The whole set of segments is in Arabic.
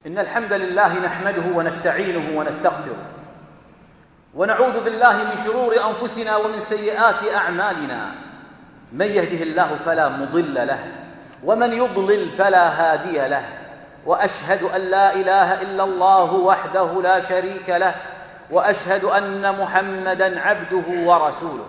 إن الحمد لله نحمده ونستعينه ونستغفره ونعوذ بالله من شرور أنفسنا ومن سيئات أعمالنا. من يهده الله فلا مضل له ومن يضلل فلا هادي له، وأشهد أن لا إله إلا الله وحده لا شريك له، وأشهد أن محمدًا عبده ورسوله.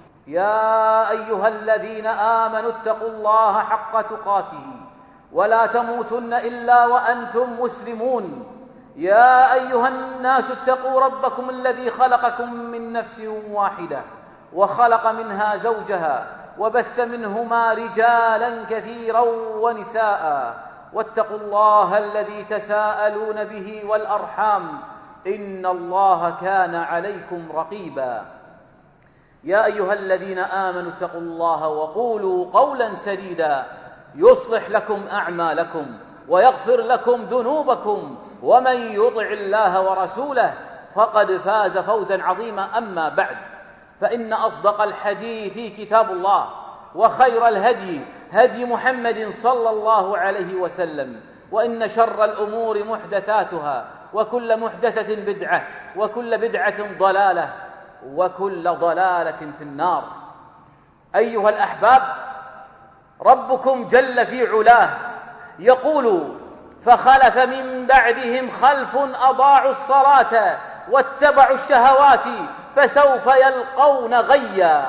يا أيها الذين آمنوا اتقوا الله حق تقاته ولا تموتن إلا وأنتم مسلمون. يا أيها الناس اتقوا ربكم الذي خلقكم من نفس واحدة وخلق منها زوجها وبث منهما رجالا كثيرا ونساء، واتقوا الله الذي تساءلون به والأرحام إن الله كان عليكم رقيبا. يا أيها الذين آمنوا اتقوا الله وقولوا قولا سديدا يصلح لكم أعمالكم ويغفر لكم ذنوبكم، ومن يطع الله ورسوله فقد فاز فوزا عظيما. أما بعد، فإن أصدق الحديث كتاب الله، وخير الهدي هدي محمد صلى الله عليه وسلم، وإن شر الأمور محدثاتها، وكل محدثة بدعة، وكل بدعة ضلالة، وكل ضلالة في النار. أيها الأحباب، ربكم جل في علاه يقول: فخلف من بعدهم خلف أضاعوا الصلاة واتبعوا الشهوات فسوف يلقون غيا.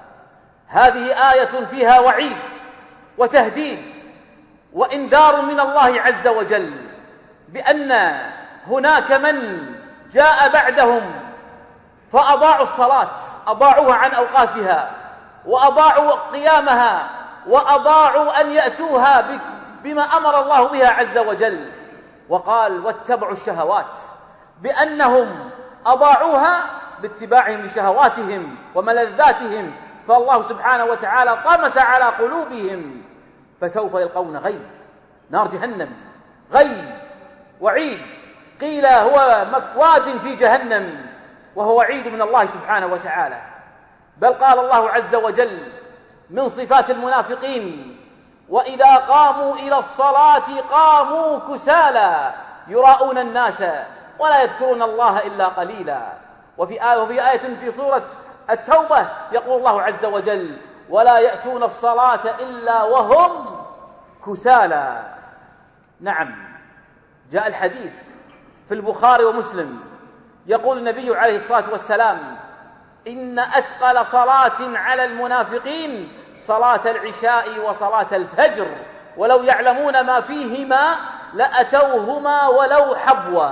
هذه آية فيها وعيد وتهديد وإنذار من الله عز وجل بأن هناك من جاء بعدهم فأضاعوا الصلاة، أضاعوها عن أوقاتها، وأضاعوا قيامها، وأضاعوا أن يأتوها بما أمر الله بها عز وجل. وقال: واتبعوا الشهوات، بأنهم أضاعوها باتباعهم لشهواتهم وملذاتهم، فالله سبحانه وتعالى طمس على قلوبهم فسوف يلقون غي، نار جهنم. غي وعيد، قيل هو مكواد في جهنم، وهو وعيد من الله سبحانه وتعالى. بل قال الله عز وجل من صفات المنافقين: وإذا قاموا إلى الصلاة قاموا كسالى يراءون الناس ولا يذكرون الله إلا قليلا. وفي آية في سورة التوبة يقول الله عز وجل: ولا يأتون الصلاة إلا وهم كسالى. نعم، جاء الحديث في البخاري ومسلم يقول النبي عليه الصلاة والسلام: إن أثقل صلاة على المنافقين صلاة العشاء وصلاة الفجر، ولو يعلمون ما فيهما لأتوهما ولو حبوا.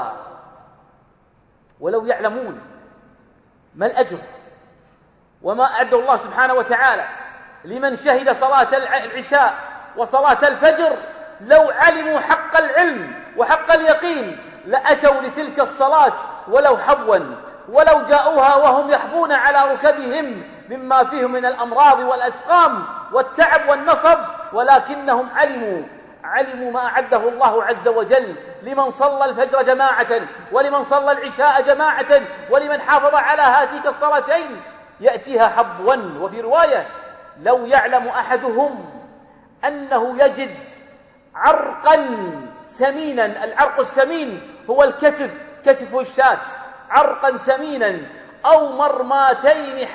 ولو يعلمون ما الأجر وما أعد الله سبحانه وتعالى لمن شهد صلاة العشاء وصلاة الفجر، لو علموا حق العلم وحق اليقين لأتوا لتلك الصلاة ولو حبوا، ولو جاءوها وهم يحبون على ركبهم مما فيهم من الأمراض والأسقام والتعب والنصب، ولكنهم علموا ما أعده الله عز وجل لمن صلى الفجر جماعة، ولمن صلى العشاء جماعة، ولمن حافظ على هاتيك الصلاتين يأتيها حبوا. وفي رواية: لو يعلم أحدهم أنه يجد عرقا سمينا، العرق السمين هو الكتف، كتف الشاة، عرقا سمينا، أو مرماتين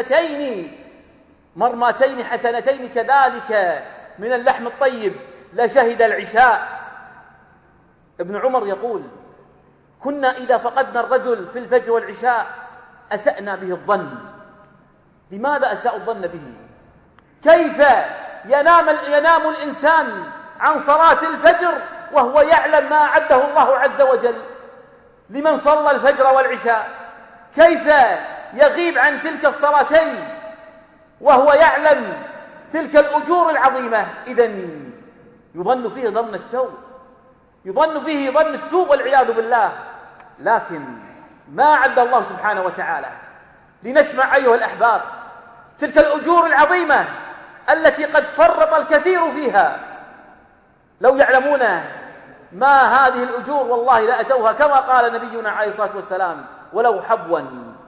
حسنتين كذلك من اللحم الطيب، لشهد العشاء. ابن عمر يقول: كنا إذا فقدنا الرجل في الفجر والعشاء أسأنا به الظن. لماذا أساء الظن به؟ كيف ينام الإنسان عن صلاة الفجر وهو يعلم ما أعده الله عز وجل لمن صلى الفجر والعشاء؟ كيف يغيب عن تلك الصلاتين وهو يعلم تلك الأجور العظيمة؟ إذن يظن فيه ظن السوء، يظن فيه ظن السوء والعياذ بالله. لكن ما أعد الله سبحانه وتعالى لنسمع أيها الأحباب تلك الأجور العظيمة التي قد فرط الكثير فيها. لو يعلمون ما هذه الأجور والله لأتوها، كما قال نبينا عليه الصلاة والسلام: ولو حبوا.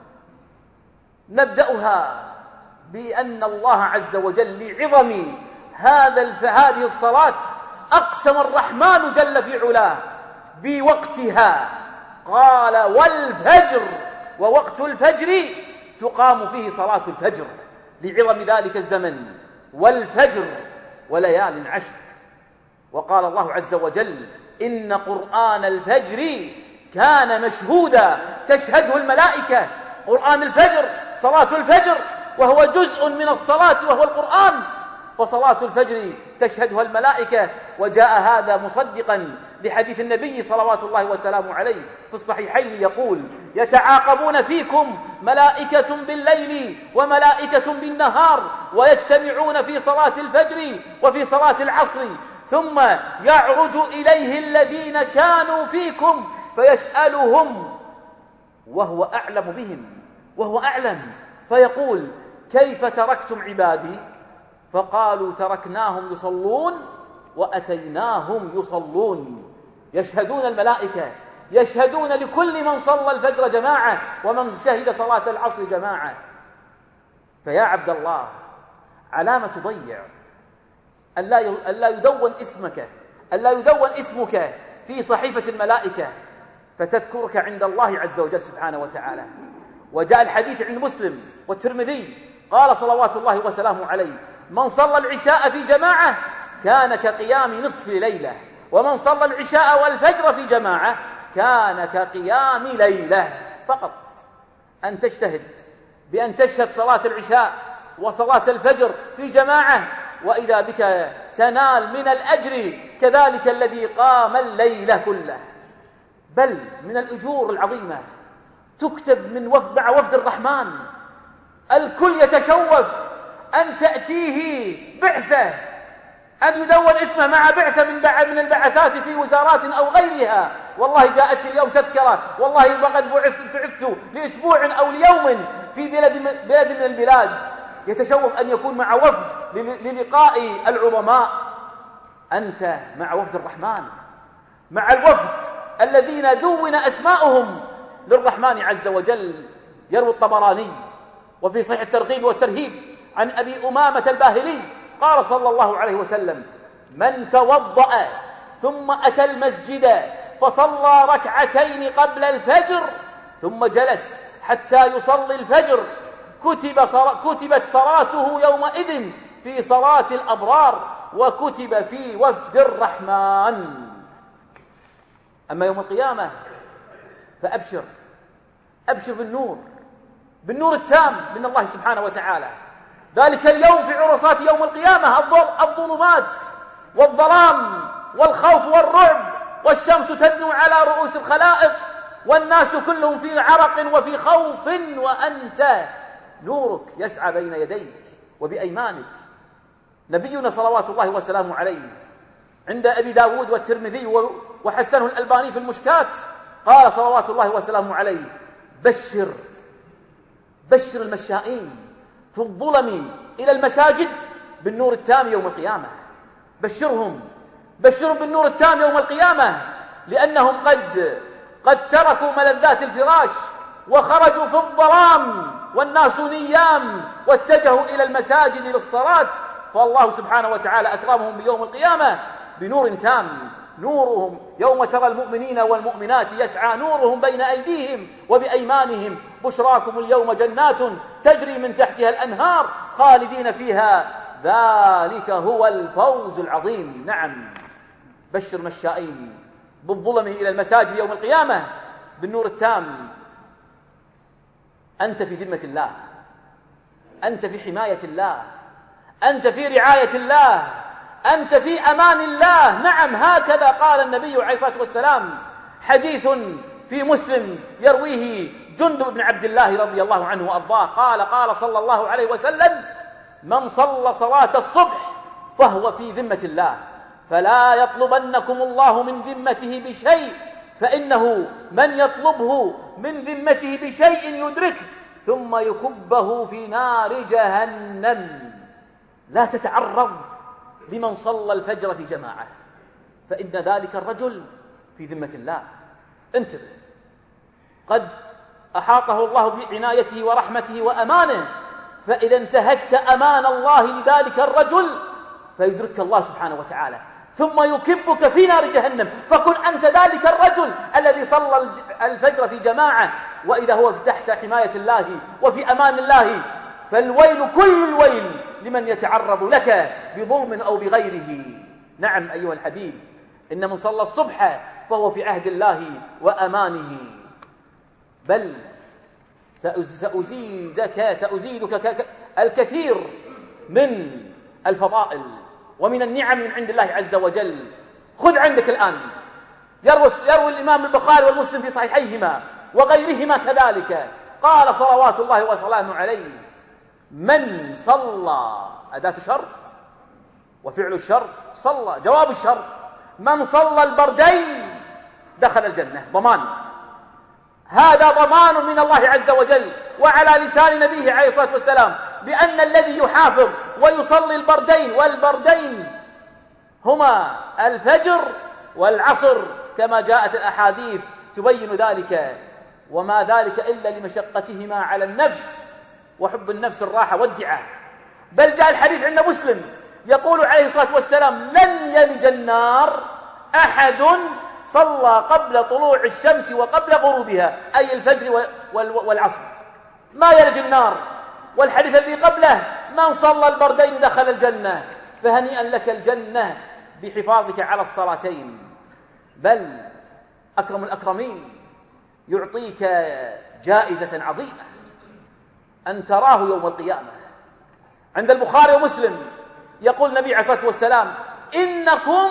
نبدأها بأن الله عز وجل لعظم هذه الصلاة أقسم الرحمن جل في علاه بوقتها. قال والفجر، ووقت الفجر تقام فيه صلاة الفجر لعظم ذلك الزمن، والفجر وليال عشر. وقال الله عز وجل إن قرآن الفجر كان مشهودا، تشهده الملائكة. قرآن الفجر، صلاة الفجر، وهو جزء من الصلاة وهو القرآن، فصلاة الفجر تشهدها الملائكة. وجاء هذا مصدقا لحديث النبي صلوات الله وسلامه عليه في الصحيحين يقول يتعاقبون فيكم ملائكة بالليل وملائكة بالنهار، ويجتمعون في صلاة الفجر وفي صلاة العصر، ثم يعرج إليه الذين كانوا فيكم فيسألهم وهو أعلم بهم، وهو أعلم، فيقول كيف تركتم عبادي؟ فقالوا تركناهم يصلون وأتيناهم يصلون. يشهدون الملائكة، يشهدون لكل من صلى الفجر جماعة ومن شهد صلاة العصر جماعة. فيا عبد الله، علامة تضيع ألا يدون اسمك، ألا يدون اسمك في صحيفة الملائكة فتذكرك عند الله عز وجل سبحانه وتعالى. وجاء الحديث عند مسلم والترمذي قال صلوات الله وسلامه عليه من صلى العشاء في جماعة كان كقيام نصف ليلة، ومن صلى العشاء والفجر في جماعة كان كقيام ليلة. فقط أن تجتهد بأن تشهد صلاة العشاء وصلاة الفجر في جماعة، وإذا بك تنال من الأجر كذلك الذي قام الليلة كله. بل من الأجور العظيمة تكتب من مع وفد الرحمن، الكل يتشوف أن تأتيه بعثة، أن يدون اسمه مع بعثة من البعثات في وزارات أو غيرها. والله جاءت اليوم تذكرة، والله وقد بعثت لأسبوع أو ليوم في بلد من البلاد. يتشوف أن يكون مع وفد للقاء العظماء. أنت مع وفد الرحمن، مع الوفد الذين دون أسماؤهم للرحمن عز وجل. يروي الطبراني وفي صحيح الترغيب والترهيب عن أبي أمامة الباهلي قال صلى الله عليه وسلم من توضأ ثم أتى المسجد فصلى ركعتين قبل الفجر ثم جلس حتى يصلي الفجر كتبت صلاته يومئذ في صلاة الأبرار وكتب في وفد الرحمن. أما يوم القيامة فأبشر، أبشر بالنور التام من الله سبحانه وتعالى. ذلك اليوم في عرصات يوم القيامة الظلمات والظلام والخوف والرعب، والشمس تدنو على رؤوس الخلائق والناس كلهم في عرق وفي خوف، وأنت نورك يسعى بين يديك وبأيمانك. نبينا صلوات الله وسلامه عليه عند أبي داود والترمذي وحسنه الألباني في المشكات قال صلوات الله وسلامه عليه بشر المشائين في الظلم إلى المساجد بالنور التام يوم القيامة. بشرهم بالنور التام يوم القيامة، لأنهم قد تركوا ملذات الفراش وخرجوا في الظلام والناس نيام واتجهوا إلى المساجد للصلاة، فالله سبحانه وتعالى أكرمهم بيوم القيامة بنور تام. نورهم يوم ترى المؤمنين والمؤمنات يسعى نورهم بين أيديهم وبأيمانهم بشراكم اليوم جنات تجري من تحتها الأنهار خالدين فيها ذلك هو الفوز العظيم. نعم، بشر مشائين بالظلم إلى المساجد يوم القيامة بالنور التام. أنت في ذمة الله، أنت في حماية الله، أنت في رعاية الله، أنت في أمان الله. نعم، هكذا قال النبي عليه الصلاة والسلام. حديث في مسلم يرويه جندب بن عبد الله رضي الله عنه وأرضاه قال صلى الله عليه وسلم من صلى صلاة الصبح فهو في ذمة الله، فلا يطلبنكم الله من ذمته بشيء، فإنه من يطلبه من ذمته بشيء يدركه ثم يكبه في نار جهنم. لا تتعرض لمن صلى الفجر في جماعة، فإن ذلك الرجل في ذمة الله. انتبه، قد أحاطه الله بعنايته ورحمته وأمانه، فإذا انتهكت أمان الله لذلك الرجل فيدرك الله سبحانه وتعالى ثم يكبك في نار جهنم، فكن أنت ذلك الرجل صلى الفجر في جماعة وإذا هو تحت حماية الله وفي أمان الله، فالويل كل الويل لمن يتعرض لك بظلم أو بغيره. نعم أيها الحبيب، إن من صلى الصبح فهو في عهد الله وأمانه. بل سأزيدك الكثير من الفضائل ومن النعم من عند الله عز وجل. خذ عندك الآن، يروي الإمام البخاري والمسلم في صحيحيهما وغيرهما كذلك، قال صلوات الله وسلامه عليه: من صلى، أداة شرط وفعل الشرط، صلى جواب الشرط، من صلى البردين دخل الجنة. ضمان، هذا ضمان من الله عز وجل وعلى لسان نبيه عليه الصلاة والسلام بأن الذي يحافظ ويصلي البردين، والبردين هما الفجر والعصر كما جاءت الأحاديث تبين ذلك، وما ذلك إلا لمشقتهما على النفس وحب النفس الراحة والدعاء. بل جاء الحديث عند مسلم يقول عليه الصلاة والسلام: لن يلج النار أحد صلى قبل طلوع الشمس وقبل غروبها، أي الفجر والعصر، ما يلج النار. والحديث الذي قبله: من صلى البردين دخل الجنة. فهنيئا لك الجنة بحفاظك على الصلاتين. بل أكرم الأكرمين يعطيك جائزة عظيمة أن تراه يوم القيامة. عند البخاري ومسلم يقول النبي عليه الصلاة والسلام: إنكم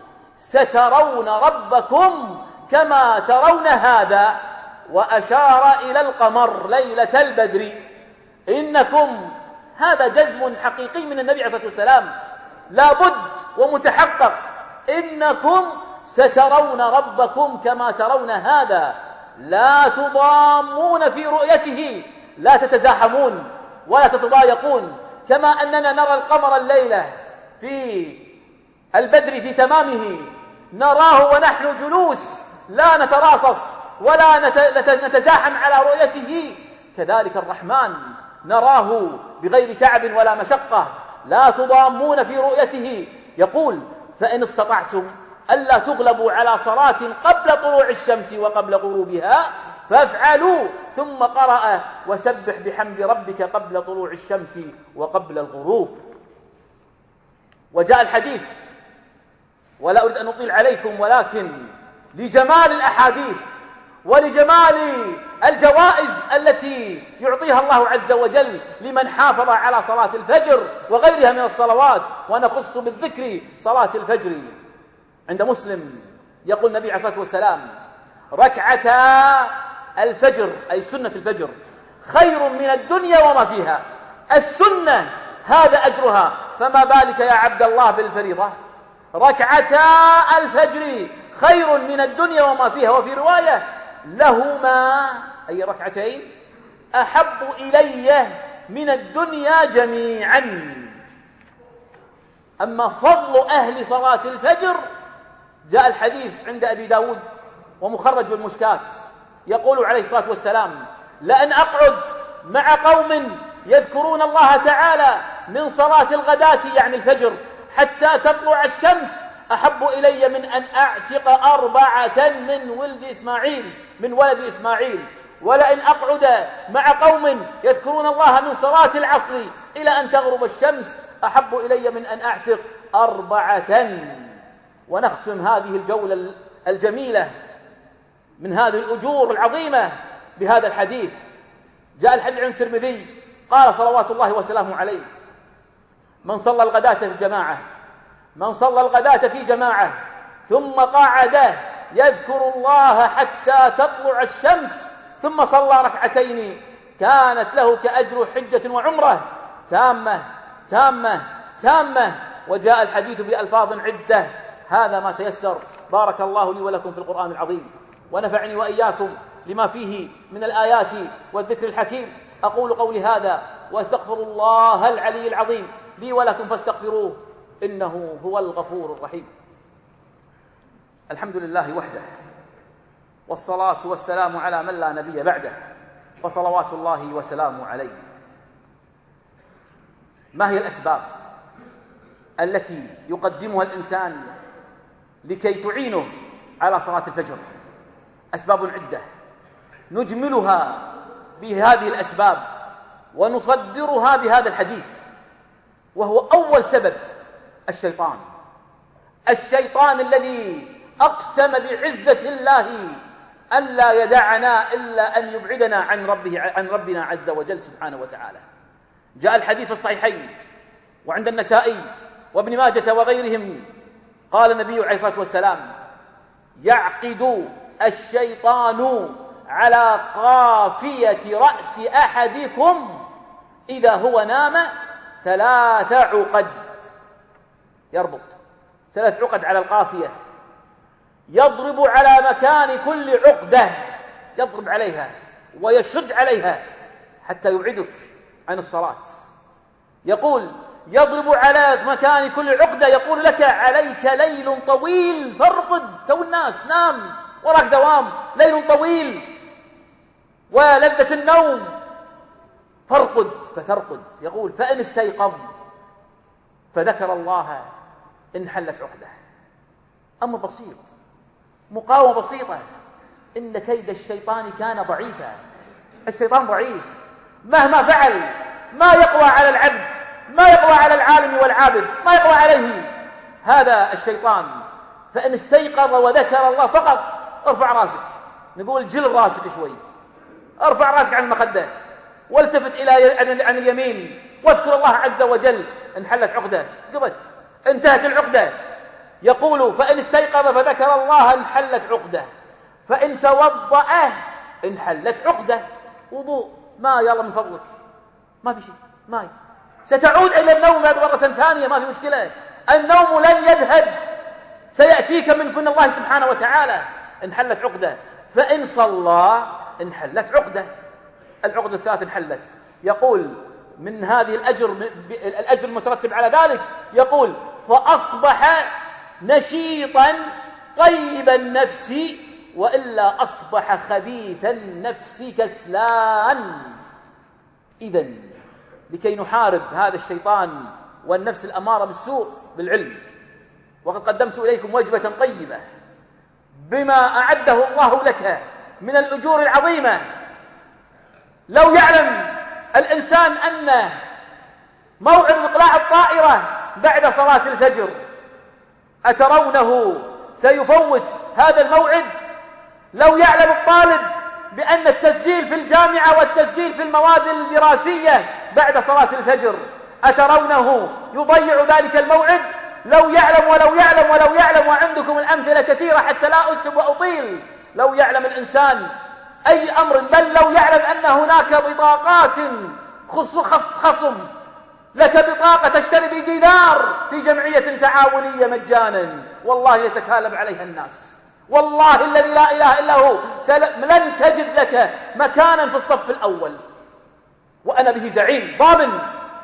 سترون ربكم كما ترون هذا، وأشار إلى القمر ليلة البدر. إنكم، هذا جزم حقيقي من النبي عليه الصلاة والسلام، لا بد ومتحقق. إنكم سترون ربكم كما ترون هذا، لا تضامون في رؤيته، لا تتزاحمون ولا تتضايقون، كما أننا نرى القمر الليلة في البدر في تمامه، نراه ونحن جلوس لا نتراصص ولا نتزاحم على رؤيته، كذلك الرحمن نراه بغير تعب ولا مشقة، لا تضامون في رؤيته. يقول: فإن استطعتم ألا تغلبوا على صلاة قبل طلوع الشمس وقبل غروبها فافعلوا. ثم قرأ: وسبح بحمد ربك قبل طلوع الشمس وقبل الغروب. وجاء الحديث، ولا أريد أن أطيل عليكم، ولكن لجمال الأحاديث ولجمال الجوائز التي يعطيها الله عز وجل لمن حافظ على صلاة الفجر وغيرها من الصلوات، ونخص بالذكر صلاة الفجر. عند مسلم يقول النبي عليه الصلاة والسلام: ركعتا الفجر، أي سنة الفجر، خير من الدنيا وما فيها. السنة هذا أجرها، فما بالك يا عبد الله بالفريضة؟ ركعتا الفجر خير من الدنيا وما فيها. وفي رواية: لهما، أي ركعتين، أحب إلي من الدنيا جميعا. أما فضل أهل صلاة الفجر، جاء الحديث عند أبي داود ومخرج بالمشكات، يقول عليه الصلاة والسلام: لأن أقعد مع قوم يذكرون الله تعالى من صلاة الغداة، يعني الفجر، حتى تطلع الشمس أحب إلي من أن أعتق 4 من ولد إسماعيل. ولئن أقعد مع قوم يذكرون الله من صلاة العصر إلى أن تغرب الشمس أحب إلي من أن أعتق 4. ونختم هذه الجولة الجميلة من هذه الأجور العظيمة بهذا الحديث. جاء الحديث عن الترمذي قال صلوات الله وسلامه عليه: من صلى الغداة في جماعة ثم قعد يذكر الله حتى تطلع الشمس ثم صلى 2 كانت له كأجر حجة وعمرة تامة تامة تامة. وجاء الحديث بألفاظ عدة. هذا ما تيسر. بارك الله لي ولكم في القرآن العظيم، ونفعني وإياكم لما فيه من الآيات والذكر الحكيم. أقول قولي هذا وأستغفر الله العلي العظيم لي ولكم فاستغفروه إنه هو الغفور الرحيم. الحمد لله وحده، والصلاة والسلام على من لا نبي بعده، فصلوات الله وسلامه عليه. ما هي الأسباب التي يقدمها الإنسان لكي تعينه على صلاة الفجر؟ أسباب عدة نجملها بهذه الأسباب ونصدرها بهذا الحديث، وهو أول سبب الشيطان الذي أقسم بعزة الله ألا يدعنا إلا أن يبعدنا عن ربنا عز وجل سبحانه وتعالى. جاء الحديث الصحيحين وعند النسائي وابن ماجة وغيرهم، قال النبي عليه الصلاة والسلام: يعقد الشيطان على قافية رأس أحدكم إذا هو نام 3 عقد، يربط 3 عقد على القافية، يضرب على مكان كل عقدة، يضرب عليها ويشد عليها حتى يبعدك عن الصلاة. يقول: يضرب على مكان كل عقدة، يقول لك: عليك ليل طويل فارقد، تو الناس نام، وراك دوام، ليل طويل ولذة النوم، فارقد فترقد. يقول: فإن استيقظ فذكر الله انحلت عقده. أمر بسيط، مقاومة بسيطة. إن كيد الشيطان كان ضعيفا. الشيطان ضعيف، مهما فعل ما يقوى على العبد، ما يقوى على العالم والعابد، ما يقوى عليه هذا الشيطان. فإن استيقظ وذكر الله فقط، ارفع راسك، نقول جل راسك شوي، ارفع راسك عن المخدة والتفت عن اليمين واذكر الله عز وجل، انحلت عقدة، قضت، انتهت العقدة. يقول: فإن استيقظ فذكر الله انحلت عقدة، فإن توضأ انحلت عقدة. وضوء، ما يلا من فضلك، ما في شيء، ماي، ستعود إلى النوم مرة ثانية، ما في مشكلة، النوم لن يذهب، سيأتيك من الله سبحانه وتعالى. انحلت عقدة. فإن صلى انحلت عقدة، العقدة الثالث انحلت. يقول: من هذه الأجر المترتب على ذلك، يقول: فأصبح نشيطا طيب النفس، وإلا أصبح خبيث النفس كسلان. إذن لكي نحارب هذا الشيطان والنفس الأمارة بالسوء بالعلم، وقد قدمت إليكم وجبة طيبة بما أعده الله لك من الأجور العظيمة. لو يعلم الإنسان أن موعد إقلاع الطائرة بعد صلاة الفجر، أترونه سيفوت هذا الموعد؟ لو يعلم الطالب بأن التسجيل في الجامعة والتسجيل في المواد الدراسية بعد صلاة الفجر، أترونه يضيع ذلك الموعد؟ لو يعلم ولو يعلم ولو يعلم، وعندكم الأمثلة كثيرة حتى لا أسب وأطيل. لو يعلم الإنسان أي أمر، بل لو يعلم أن هناك بطاقات خصم لك بطاقة تشتري بدينار في جمعية تعاونية مجانا، والله يتكالب عليها الناس، والله الذي لا إله إلا هو لن تجد لك مكانا في الصف الأول، وأنا به زعيم ضامن.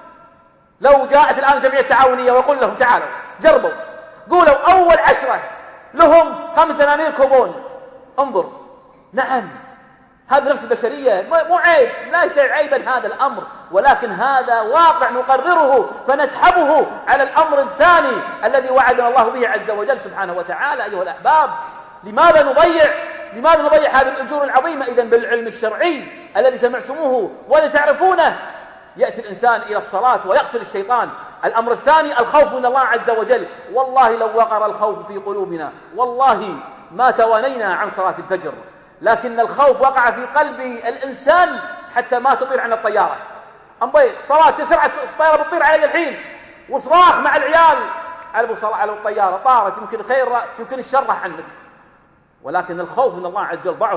لو جاءت الآن جمعية تعاونية وقل لهم: تعالوا جربوا، قولوا أول 10 لهم 5 دنانير كوبون، انظر. نعم، هذا نفس البشرية، مو عيب، ليس عيبا هذا الأمر، ولكن هذا واقع نقرره فنسحبه على الأمر الثاني الذي وعدنا الله به عز وجل سبحانه وتعالى. أيها الأحباب، لماذا نضيع هذه الأجور العظيمة؟ إذن بالعلم الشرعي الذي سمعتموه والذي تعرفونه، يأتي الإنسان إلى الصلاة ويقتل الشيطان. الأمر الثاني الخوف من الله عز وجل. والله لو وقر الخوف في قلوبنا والله ما توانينا عن صلاة الفجر، لكن الخوف وقع في قلب الإنسان حتى ما تطير عن الطيارة. أمضي صلاة سرعة الطيارة بتطير علي الحين، وصراخ مع العيال على الطيارة طارت، يمكن الخير يمكن الشر عنك، ولكن الخوف من الله عز وجل ضعف.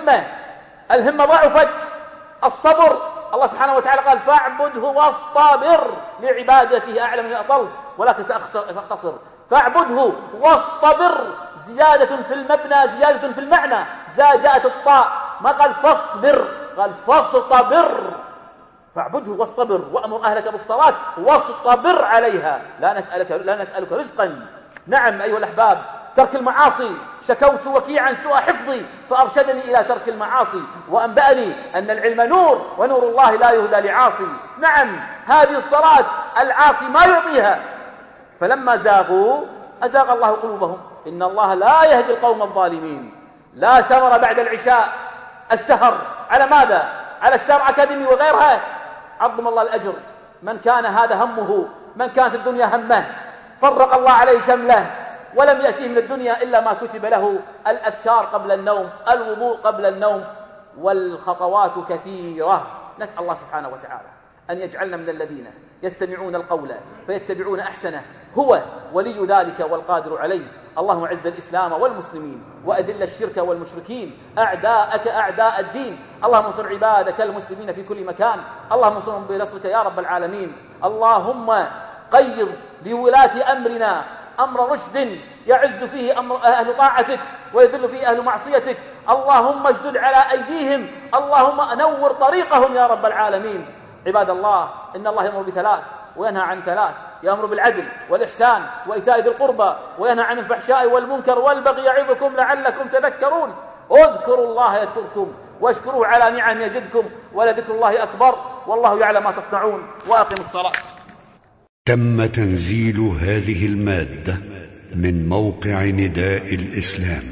الهمة ضعفت. الصبر، الله سبحانه وتعالى قال: فاعبده واصطبر لعبادته. أعلم أني أطلت ولكن سأختصر. فاعبده واصطبر، زيادة في المبنى، زيادة في المعنى، جاءت الطاء، ما قال فاصبر، قال فاصطبر. فاعبده واصطبر، وأمر أهلك بالصلاة واصطبر عليها، لا نسألك رزقا. نعم أيها الأحباب، ترك المعاصي. شكوت وكيعا سوء حفظي فأرشدني إلى ترك المعاصي، وأنبأني أن العلم نور، ونور الله لا يهدى لعاصي. نعم، هذه الصلاة العاصي ما يعطيها. فلما زاغوا أزاغ الله قلوبهم، إن الله لا يهدي القوم الظالمين. لا سمر بعد العشاء، السهر على ماذا؟ على ستار أكاديمي وغيرها. عظم الله الأجر من كان هذا همه، من كانت الدنيا همه، فرق الله عليه شمله ولم يأتيه من الدنيا إلا ما كتب له. الأذكار قبل النوم، الوضوء قبل النوم، والخطوات كثيرة. نسأل الله سبحانه وتعالى أن يجعلنا من الذين يستمعون القول فيتبعون أحسنه، هو ولي ذلك والقادر عليه. اللهم اعز الإسلام والمسلمين وأذل الشرك والمشركين، أعداءك أعداء الدين. اللهم انصر عبادك المسلمين في كل مكان، اللهم انصرهم بنصرك يا رب العالمين. اللهم قيض لولاة أمرنا أمر رشد يعز فيه أهل طاعتك ويذل فيه أهل معصيتك. اللهم اشدد على أيديهم، اللهم نور طريقهم يا رب العالمين. عباد الله، إن الله يأمر بثلاث وينهى عن ثلاث: يأمر بالعدل والإحسان وإيتاء ذي القربى، وينهى عن الفحشاء والمنكر والبغي يعظكم لعلكم تذكرون. اذكروا الله يذكركم واشكروه على نعم يزدكم، ولذكر الله أكبر، والله يعلم ما تصنعون. وأقيموا الصلاة. تم تنزيل هذه المادة من موقع نداء الإسلام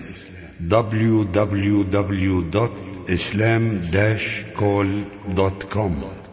www.islam-call.com